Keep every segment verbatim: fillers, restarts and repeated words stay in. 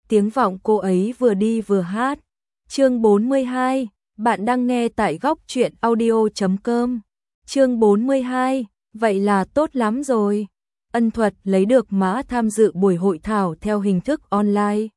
tiếng vọng cô ấy vừa đi vừa hát. Chương bốn mươi hai, bạn đang nghe tại góc truyện audio chấm com. Chương bốn mươi hai, vậy là tốt lắm rồi. Ân Thuật lấy được mã tham dự buổi hội thảo theo hình thức online.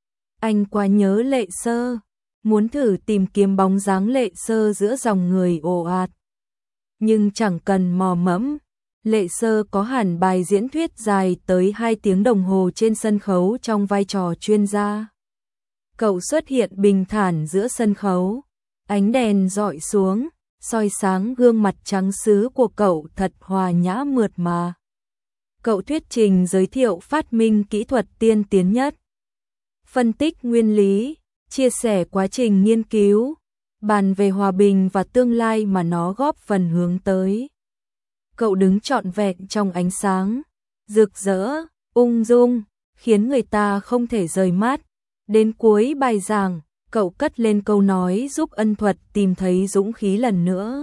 Anh quá nhớ Lệ Sơ, muốn thử tìm kiếm bóng dáng Lệ Sơ giữa dòng người ồ ạt. Nhưng chẳng cần mò mẫm, Lệ Sơ có hẳn bài diễn thuyết dài tới hai tiếng đồng hồ trên sân khấu trong vai trò chuyên gia. Cậu xuất hiện bình thản giữa sân khấu, ánh đèn dọi xuống, soi sáng gương mặt trắng sứ của cậu thật hòa nhã mượt mà. Cậu thuyết trình giới thiệu phát minh kỹ thuật tiên tiến nhất, phân tích nguyên lý, chia sẻ quá trình nghiên cứu, bàn về hòa bình và tương lai mà nó góp phần hướng tới. Cậu đứng trọn vẹn trong ánh sáng, rực rỡ, ung dung, khiến người ta không thể rời mắt. Đến cuối bài giảng, cậu cất lên câu nói giúp Ân Thuật tìm thấy dũng khí lần nữa.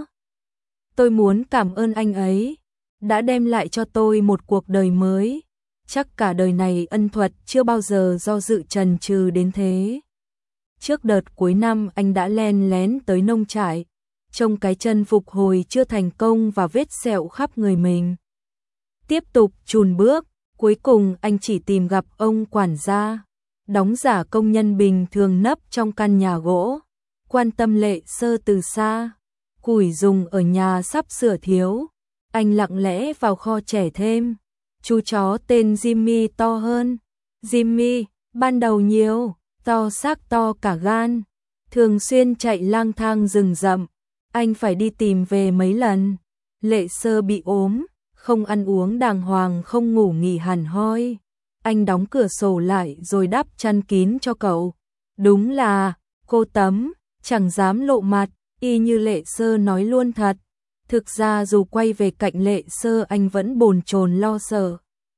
Tôi muốn cảm ơn anh ấy, đã đem lại cho tôi một cuộc đời mới. Chắc cả đời này Ân Thuật chưa bao giờ do dự chần chừ đến thế. Trước đợt cuối năm anh đã len lén tới nông trại, trông cái chân phục hồi chưa thành công và vết sẹo khắp người mình. Tiếp tục chùn bước, cuối cùng anh chỉ tìm gặp ông quản gia, đóng giả công nhân bình thường nấp trong căn nhà gỗ, quan tâm Lệ Sơ từ xa. Củi dùng ở nhà sắp sửa thiếu, anh lặng lẽ vào kho trẻ thêm. Chú chó tên Jimmy to hơn. Jimmy, ban đầu nhiều, to xác to cả gan, thường xuyên chạy lang thang rừng rậm. Anh phải đi tìm về mấy lần. Lệ Sơ bị ốm, không ăn uống đàng hoàng, không ngủ nghỉ hẳn hoi. Anh đóng cửa sổ lại rồi đắp chăn kín cho cậu. Đúng là, cô Tấm, chẳng dám lộ mặt, y như Lệ Sơ nói luôn thật. Thực ra dù quay về cạnh Lệ Sơ anh vẫn bồn chồn lo sợ.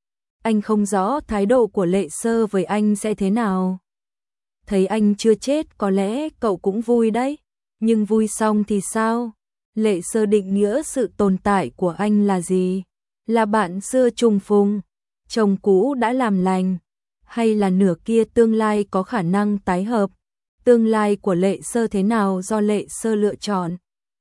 Anh không rõ thái độ của Lệ Sơ với anh sẽ thế nào. Thấy anh chưa chết có lẽ cậu cũng vui đấy. Nhưng vui xong thì sao? Lệ Sơ định nghĩa sự tồn tại của anh là gì? Là bạn xưa trùng phùng, chồng cũ đã làm lành, hay là nửa kia tương lai có khả năng tái hợp? Tương lai của Lệ Sơ thế nào do Lệ Sơ lựa chọn.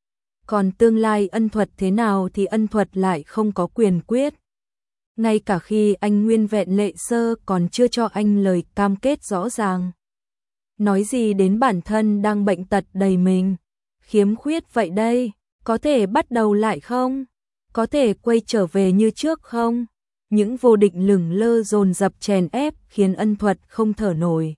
Còn tương lai Ân Thuật thế nào thì Ân Thuật lại không có quyền quyết. Ngay cả khi anh nguyên vẹn Lệ Sơ còn chưa cho anh lời cam kết rõ ràng. Nói gì đến bản thân đang bệnh tật đầy mình, khiếm khuyết vậy đây, có thể bắt đầu lại không? Có thể quay trở về như trước không? Những vô định lửng lơ dồn dập chèn ép khiến Ân Thuật không thở nổi.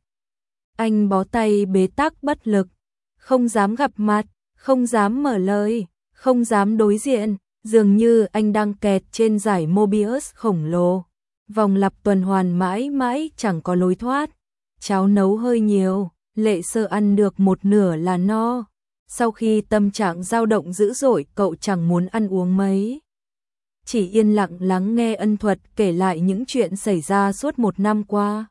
Anh bó tay bế tắc bất lực, không dám gặp mặt, không dám mở lời, không dám đối diện, dường như anh đang kẹt trên dải Mobius khổng lồ. Vòng lặp tuần hoàn mãi mãi chẳng có lối thoát. Cháo nấu hơi nhiều, Lệ Sơ ăn được một nửa là no. Sau khi tâm trạng dao động dữ dội cậu chẳng muốn ăn uống mấy. Chỉ yên lặng lắng nghe Ân Thuật kể lại những chuyện xảy ra suốt một năm qua.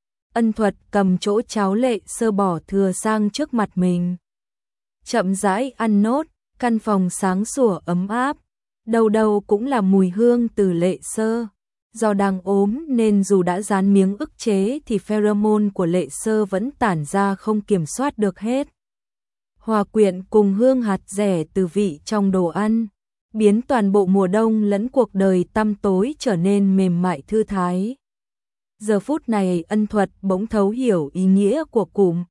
Ân Thuật cầm chỗ cháo Lệ Sơ bỏ thừa sang trước mặt mình. Chậm rãi ăn nốt, căn phòng sáng sủa ấm áp. Đâu đâu cũng là mùi hương từ Lệ Sơ. Do đang ốm nên dù đã dán miếng ức chế thì pheromone của Lệ Sơ vẫn tản ra không kiểm soát được hết. Hòa quyện cùng hương hạt rẻ từ vị trong đồ ăn, biến toàn bộ mùa đông lẫn cuộc đời tăm tối trở nên mềm mại thư thái. Giờ phút này Ân Thuật bỗng thấu hiểu ý nghĩa của cụm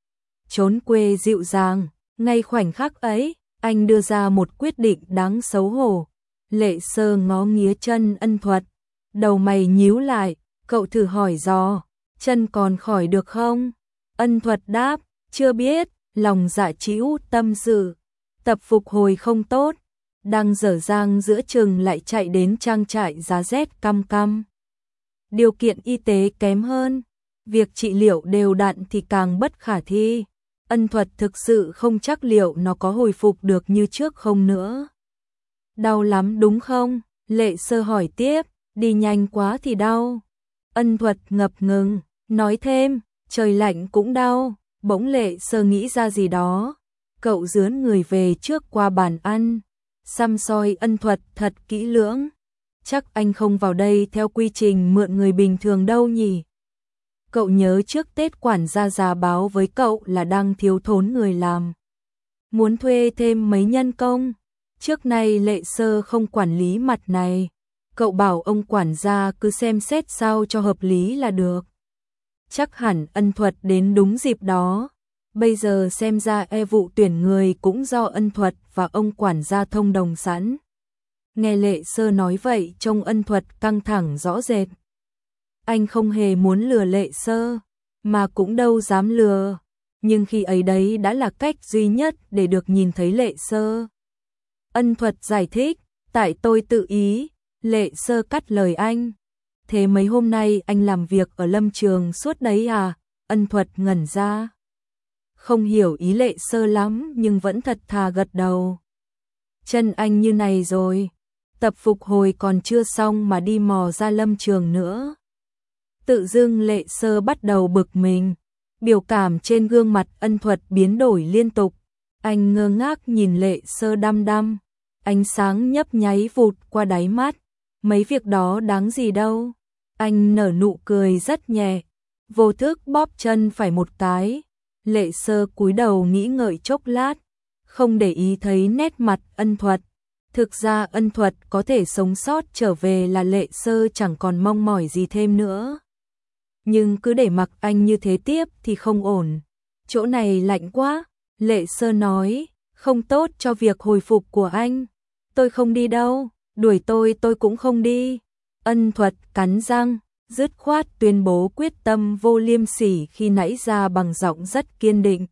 trốn quê dịu dàng. Ngay khoảnh khắc ấy, anh đưa ra một quyết định đáng xấu hổ. Lệ Sơ ngó nghía chân Ân Thuật, đầu mày nhíu lại, cậu thử hỏi dò, chân còn khỏi được không? Ân Thuật đáp, chưa biết, lòng dạ trĩu tâm sự, tập phục hồi không tốt, đang dở dang giữa chừng lại chạy đến trang trại giá rét căm căm. Điều kiện y tế kém hơn, việc trị liệu đều đặn thì càng bất khả thi. Ân Thuật thực sự không chắc liệu nó có hồi phục được như trước không nữa. Đau lắm đúng không? Lệ Sơ hỏi tiếp, đi nhanh quá thì đau. Ân Thuật ngập ngừng, nói thêm, trời lạnh cũng đau. Bỗng Lệ Sơ nghĩ ra gì đó. Cậu dướn người về trước qua bàn ăn, săm soi Ân Thuật thật kỹ lưỡng. Chắc anh không vào đây theo quy trình mượn người bình thường đâu nhỉ? Cậu nhớ trước Tết quản gia già báo với cậu là đang thiếu thốn người làm. Muốn thuê thêm mấy nhân công. Trước nay Lệ Sơ không quản lý mặt này. Cậu bảo ông quản gia cứ xem xét sao cho hợp lý là được. Chắc hẳn Ân Thuật đến đúng dịp đó. Bây giờ xem ra e vụ tuyển người cũng do Ân Thuật và ông quản gia thông đồng sẵn. Nghe Lệ Sơ nói vậy trông Ân Thuật căng thẳng rõ rệt. Anh không hề muốn lừa Lệ Sơ, mà cũng đâu dám lừa. Nhưng khi ấy đấy đã là cách duy nhất để được nhìn thấy Lệ Sơ. Ân Thuật giải thích, tại tôi tự ý. Lệ Sơ cắt lời anh. Thế mấy hôm nay anh làm việc ở lâm trường suốt đấy à? Ân Thuật ngẩn ra. Không hiểu ý Lệ Sơ lắm nhưng vẫn thật thà gật đầu. Chân anh như này rồi. Tập phục hồi còn chưa xong mà đi mò ra lâm trường nữa. Tự dưng Lệ Sơ bắt đầu bực mình. Biểu cảm trên gương mặt Ân Thuật biến đổi liên tục. Anh ngơ ngác nhìn Lệ Sơ đăm đăm. Ánh sáng nhấp nháy vụt qua đáy mắt. Mấy việc đó đáng gì đâu. Anh nở nụ cười rất nhẹ. Vô thức bóp chân phải một cái. Lệ Sơ cúi đầu nghĩ ngợi chốc lát. Không để ý thấy nét mặt Ân Thuật. Thực ra Ân Thuật có thể sống sót trở về là Lệ Sơ chẳng còn mong mỏi gì thêm nữa. Nhưng cứ để mặc anh như thế tiếp thì không ổn. Chỗ này lạnh quá. Lệ Sơ nói. Không tốt cho việc hồi phục của anh. Tôi không đi đâu. Đuổi tôi tôi cũng không đi. Ân Thuật cắn răng, dứt khoát tuyên bố quyết tâm vô liêm sỉ khi nãy ra bằng giọng rất kiên định.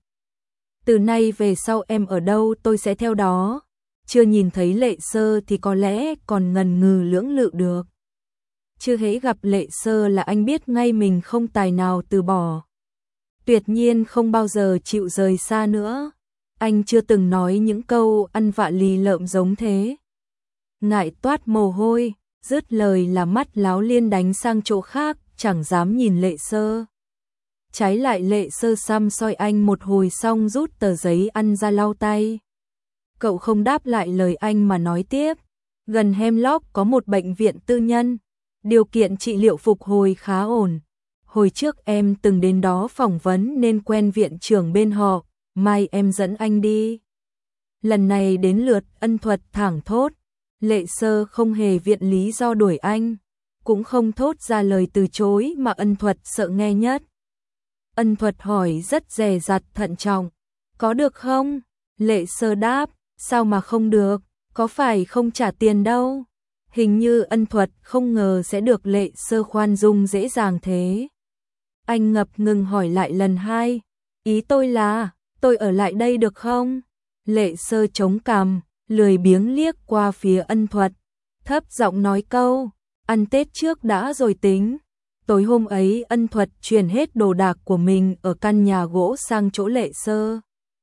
Từ nay về sau em ở đâu tôi sẽ theo đó. Chưa nhìn thấy Lệ Sơ thì có lẽ còn ngần ngừ lưỡng lự được. Chưa hễ gặp Lệ Sơ là anh biết ngay mình không tài nào từ bỏ. Tuyệt nhiên không bao giờ chịu rời xa nữa. Anh chưa từng nói những câu ăn vạ lì lợm giống thế. Ngại toát mồ hôi, dứt lời là mắt láo liên đánh sang chỗ khác, chẳng dám nhìn Lệ Sơ. Trái lại Lệ Sơ xăm soi anh một hồi xong rút tờ giấy ăn ra lau tay. Cậu không đáp lại lời anh mà nói tiếp. Gần Hemlock có một bệnh viện tư nhân. Điều kiện trị liệu phục hồi khá ổn. Hồi trước em từng đến đó phỏng vấn nên quen viện trưởng bên họ. Mai em dẫn anh đi. Lần này đến lượt Ân Thuật thẳng thốt. Lệ Sơ không hề viện lý do đuổi anh. Cũng không thốt ra lời từ chối mà Ân Thuật sợ nghe nhất. Ân Thuật hỏi rất dè dặt thận trọng. Có được không? Lệ Sơ đáp. Sao mà không được? Có phải không trả tiền đâu? Hình như Ân Thuật không ngờ sẽ được Lệ Sơ khoan dung dễ dàng thế. Anh ngập ngừng hỏi lại lần hai. Ý tôi là, tôi ở lại đây được không? Lệ Sơ chống cằm, lười biếng liếc qua phía Ân Thuật. Thấp giọng nói câu, ăn Tết trước đã rồi tính. Tối hôm ấy Ân Thuật chuyển hết đồ đạc của mình ở căn nhà gỗ sang chỗ Lệ Sơ.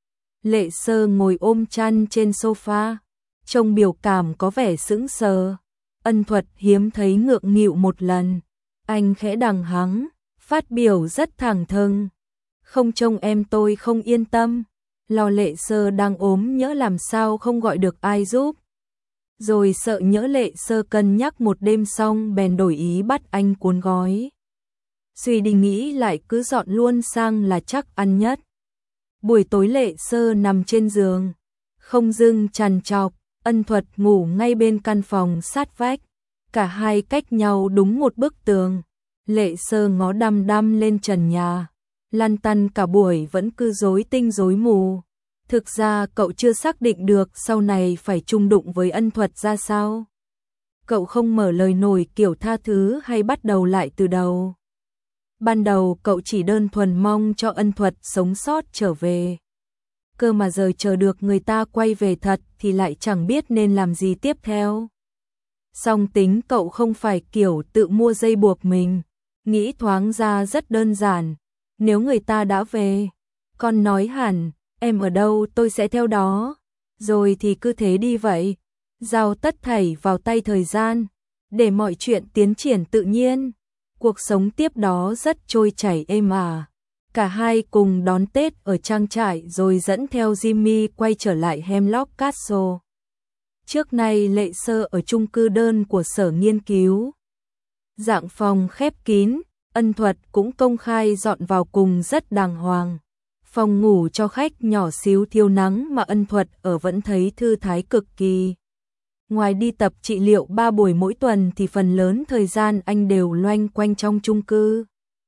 Lệ Sơ ngồi ôm chăn trên sofa, trông biểu cảm có vẻ sững sờ. Ân Thuật hiếm thấy ngượng nghịu một lần. Anh khẽ đằng hắng, phát biểu rất thẳng thừng. Không trông em tôi không yên tâm. Lo Lệ Sơ đang ốm nhỡ làm sao không gọi được ai giúp. Rồi sợ nhỡ Lệ Sơ cân nhắc một đêm xong bèn đổi ý bắt anh cuốn gói. Suy đi nghĩ lại cứ dọn luôn sang là chắc ăn nhất. Buổi tối Lệ Sơ nằm trên giường, không dưng trằn trọc. Ân Thuật ngủ ngay bên căn phòng sát vách. Cả hai cách nhau đúng một bức tường. Lệ Sơ ngó đăm đăm lên trần nhà. Lăn tăn cả buổi vẫn cứ rối tinh rối mù. Thực ra cậu chưa xác định được sau này phải chung đụng với Ân Thuật ra sao. Cậu không mở lời nổi kiểu tha thứ hay bắt đầu lại từ đầu. Ban đầu cậu chỉ đơn thuần mong cho Ân Thuật sống sót trở về. Cơ mà giờ chờ được người ta quay về thật thì lại chẳng biết nên làm gì tiếp theo. Song tính cậu không phải kiểu tự mua dây buộc mình. Nghĩ thoáng ra rất đơn giản. Nếu người ta đã về, con nói hẳn, em ở đâu tôi sẽ theo đó. Rồi thì cứ thế đi vậy. Giao tất thảy vào tay thời gian. Để mọi chuyện tiến triển tự nhiên. Cuộc sống tiếp đó rất trôi chảy êm ả. Cả hai cùng đón Tết ở trang trại rồi dẫn theo Jimmy quay trở lại Hemlock Castle. Trước nay Lệ Sơ ở chung cư đơn của sở nghiên cứu. Dạng phòng khép kín, Ân Thuật cũng công khai dọn vào cùng rất đàng hoàng. Phòng ngủ cho khách nhỏ xíu thiếu nắng mà Ân Thuật ở vẫn thấy thư thái cực kỳ. Ngoài đi tập trị liệu ba buổi mỗi tuần thì phần lớn thời gian anh đều loanh quanh trong chung cư.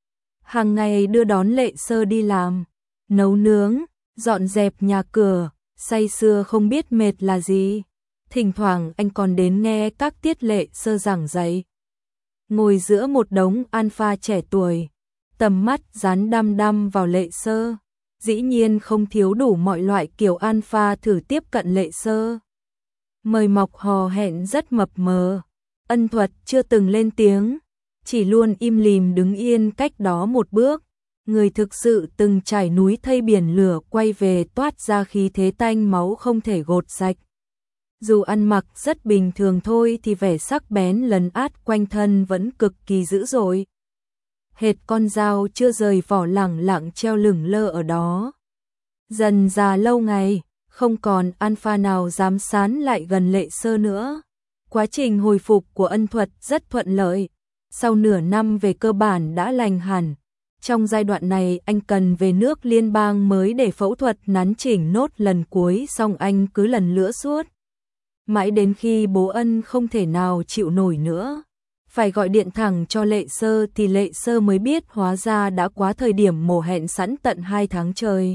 Hàng ngày đưa đón Lệ Sơ đi làm, nấu nướng, dọn dẹp nhà cửa, say sưa không biết mệt là gì. Thỉnh thoảng anh còn đến nghe các tiết Lệ Sơ giảng dạy. Ngồi giữa một đống alpha trẻ tuổi, tầm mắt dán đăm đăm vào Lệ Sơ, dĩ nhiên không thiếu đủ mọi loại kiểu alpha thử tiếp cận Lệ Sơ. Mời mọc hò hẹn rất mập mờ. Ân Thuật chưa từng lên tiếng, chỉ luôn im lìm đứng yên cách đó một bước. Người thực sự từng trải núi thây biển lửa quay về toát ra khí thế tanh máu không thể gột sạch. Dù ăn mặc rất bình thường thôi thì vẻ sắc bén lấn át quanh thân vẫn cực kỳ dữ dội. Hệt con dao chưa rời vỏ lẳng lặng treo lửng lơ ở đó. Dần già lâu ngày, không còn alpha nào dám sán lại gần Lệ Sơ nữa. Quá trình hồi phục của Ân Thuật rất thuận lợi. Sau nửa năm về cơ bản đã lành hẳn. Trong giai đoạn này anh cần về nước liên bang mới để phẫu thuật nắn chỉnh nốt lần cuối, xong anh cứ lần lữa suốt. Mãi đến khi bố Ân không thể nào chịu nổi nữa, phải gọi điện thẳng cho Lệ Sơ thì Lệ Sơ mới biết hóa ra đã quá thời điểm mổ hẹn sẵn tận hai tháng trời.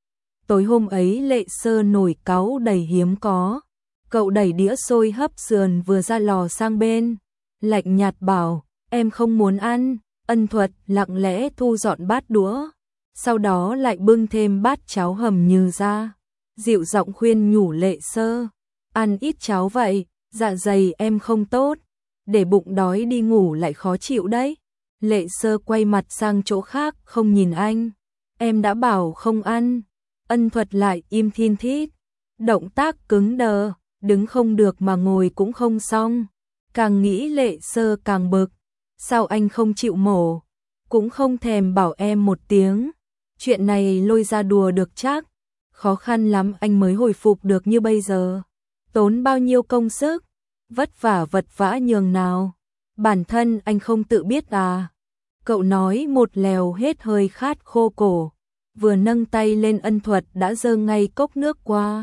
Tối hôm ấy Lệ Sơ nổi cáu đầy hiếm có. Cậu đẩy đĩa xôi hấp sườn vừa ra lò sang bên, lạnh nhạt bảo, em không muốn ăn. Ân Thuật lặng lẽ thu dọn bát đũa, sau đó lại bưng thêm bát cháo hầm như ra, dịu giọng khuyên nhủ Lệ Sơ, ăn ít cháo vậy, dạ dày em không tốt, để bụng đói đi ngủ lại khó chịu đấy. Lệ Sơ quay mặt sang chỗ khác không nhìn anh, em đã bảo không ăn. Ân Thuật lại im thin thít, động tác cứng đờ, đứng không được mà ngồi cũng không xong. Càng nghĩ Lệ Sơ càng bực, sao anh không chịu mổ, cũng không thèm bảo em một tiếng. Chuyện này lôi ra đùa được chắc, khó khăn lắm anh mới hồi phục được như bây giờ. Tốn bao nhiêu công sức, vất vả vật vã nhường nào, bản thân anh không tự biết à. Cậu nói một lèo hết hơi khát khô cổ, vừa nâng tay lên Ân Thuật đã giơ ngay cốc nước qua.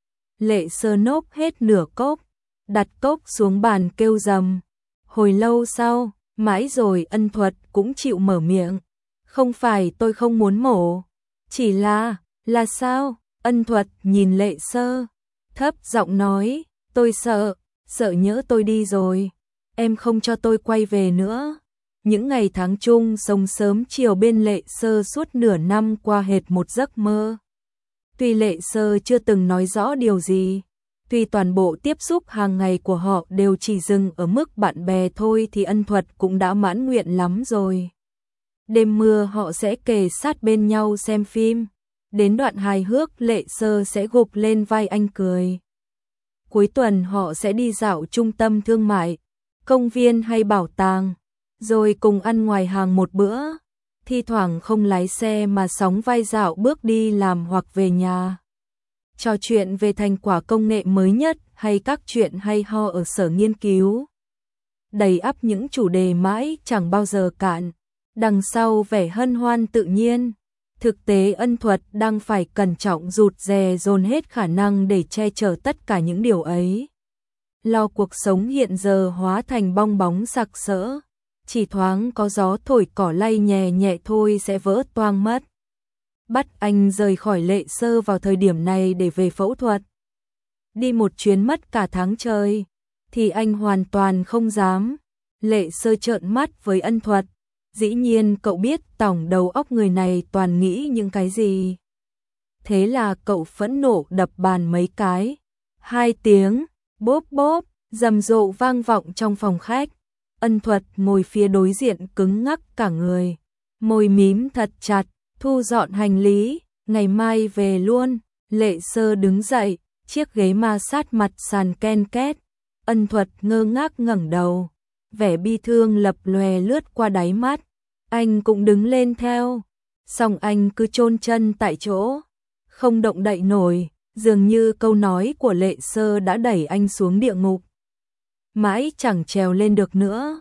Lệ Sơ nốc hết nửa cốc, đặt cốc xuống bàn kêu rầm. Hồi lâu sau, mãi rồi Ân Thuật cũng chịu mở miệng. Không phải tôi không muốn mổ, chỉ là, là sao? Ân Thuật nhìn Lệ Sơ, thấp giọng nói, tôi sợ, sợ nhỡ tôi đi rồi, em không cho tôi quay về nữa. Những ngày tháng chung sống sớm chiều bên Lệ Sơ suốt nửa năm qua hệt một giấc mơ. Tuy Lệ Sơ chưa từng nói rõ điều gì, tuy toàn bộ tiếp xúc hàng ngày của họ đều chỉ dừng ở mức bạn bè thôi thì Ân Thuật cũng đã mãn nguyện lắm rồi. Đêm mưa họ sẽ kề sát bên nhau xem phim, đến đoạn hài hước Lệ Sơ sẽ gục lên vai anh cười. Cuối tuần họ sẽ đi dạo trung tâm thương mại, công viên hay bảo tàng, rồi cùng ăn ngoài hàng một bữa, thi thoảng không lái xe mà sóng vai dạo bước đi làm hoặc về nhà. Trò chuyện về thành quả công nghệ mới nhất hay các chuyện hay ho ở sở nghiên cứu. Đầy ắp những chủ đề mãi chẳng bao giờ cạn, đằng sau vẻ hân hoan tự nhiên. Thực tế Ân Thuật đang phải cẩn trọng rụt rè dồn hết khả năng để che chở tất cả những điều ấy. Lo cuộc sống hiện giờ hóa thành bong bóng sặc sỡ, chỉ thoáng có gió thổi cỏ lay nhẹ nhẹ thôi sẽ vỡ toang mất. Bắt anh rời khỏi Lệ Sơ vào thời điểm này để về phẫu thuật, đi một chuyến mất cả tháng trời, thì anh hoàn toàn không dám. Lệ Sơ trợn mắt với Ân Thuật, dĩ nhiên cậu biết tổng đầu óc người này toàn nghĩ những cái gì. Thế là cậu phẫn nộ đập bàn mấy cái. Hai tiếng, bốp bốp, rầm rộ vang vọng trong phòng khách. Ân Thuật ngồi phía đối diện cứng ngắc cả người, môi mím thật chặt, thu dọn hành lý, ngày mai về luôn. Lệ Sơ đứng dậy, chiếc ghế ma sát mặt sàn ken két. Ân Thuật ngơ ngác ngẩng đầu, vẻ bi thương lập lòe lướt qua đáy mắt. Anh cũng đứng lên theo, song anh cứ chôn chân tại chỗ, không động đậy nổi, dường như câu nói của Lệ Sơ đã đẩy anh xuống địa ngục. Mãi chẳng trèo lên được nữa.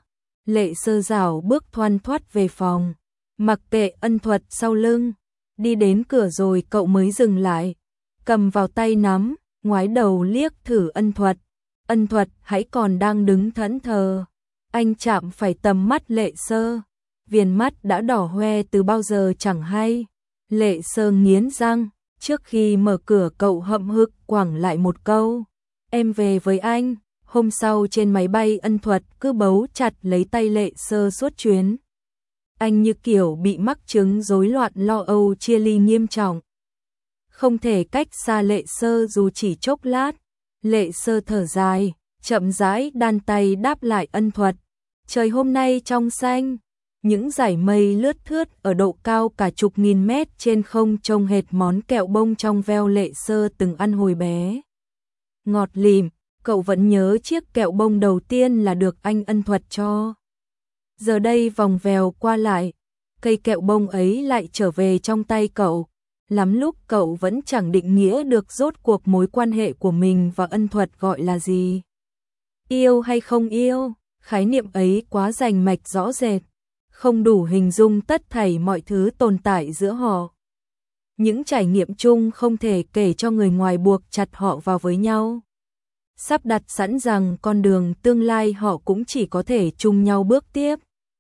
Lệ Sơ rảo bước thoăn thoắt về phòng, mặc kệ Ân Thuật sau lưng, đi đến cửa rồi cậu mới dừng lại, cầm vào tay nắm, ngoái đầu liếc thử Ân Thuật. Ân Thuật hãy còn đang đứng thẫn thờ, anh chạm phải tầm mắt Lệ Sơ, viền mắt đã đỏ hoe từ bao giờ chẳng hay. Lệ Sơ nghiến răng, trước khi mở cửa cậu hậm hực quẳng lại một câu, em về với anh. Hôm sau trên máy bay Ân Thuật cứ bấu chặt lấy tay Lệ Sơ suốt chuyến. Anh như kiểu bị mắc chứng rối loạn lo âu chia ly nghiêm trọng. Không thể cách xa Lệ Sơ dù chỉ chốc lát. Lệ Sơ thở dài, chậm rãi đan tay đáp lại Ân Thuật. Trời hôm nay trong xanh, những dải mây lướt thướt ở độ cao cả chục nghìn mét trên không trông hệt món kẹo bông trong veo Lệ Sơ từng ăn hồi bé. Ngọt lìm, cậu vẫn nhớ chiếc kẹo bông đầu tiên là được anh Ân Thuật cho. Giờ đây vòng vèo qua lại, cây kẹo bông ấy lại trở về trong tay cậu. Lắm lúc cậu vẫn chẳng định nghĩa được rốt cuộc mối quan hệ của mình và Ân Thuật gọi là gì. Yêu hay không yêu, khái niệm ấy quá rành mạch rõ rệt, không đủ hình dung tất thảy mọi thứ tồn tại giữa họ. Những trải nghiệm chung không thể kể cho người ngoài buộc chặt họ vào với nhau. Sắp đặt sẵn rằng con đường tương lai họ cũng chỉ có thể chung nhau bước tiếp.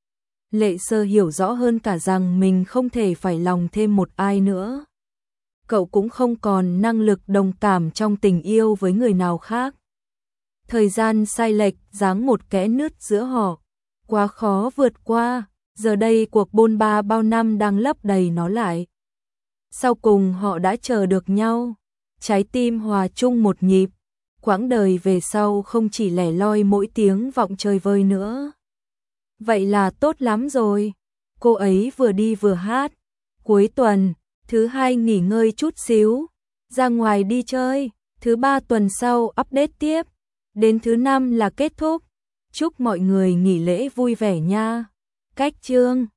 Lệ Sơ hiểu rõ hơn cả rằng mình không thể phải lòng thêm một ai nữa. Cậu cũng không còn năng lực đồng cảm trong tình yêu với người nào khác. Thời gian sai lệch giáng một kẽ nứt giữa họ, quá khó vượt qua, giờ đây cuộc bôn ba bao năm đang lấp đầy nó lại. Sau cùng họ đã chờ được nhau, trái tim hòa chung một nhịp, quãng đời về sau không chỉ lẻ loi mỗi tiếng vọng chơi vơi nữa. Vậy là tốt lắm rồi, cô ấy vừa đi vừa hát, cuối tuần, thứ hai nghỉ ngơi chút xíu, ra ngoài đi chơi, thứ ba tuần sau update tiếp, đến thứ năm là kết thúc. Chúc mọi người nghỉ lễ vui vẻ nha. Cách chương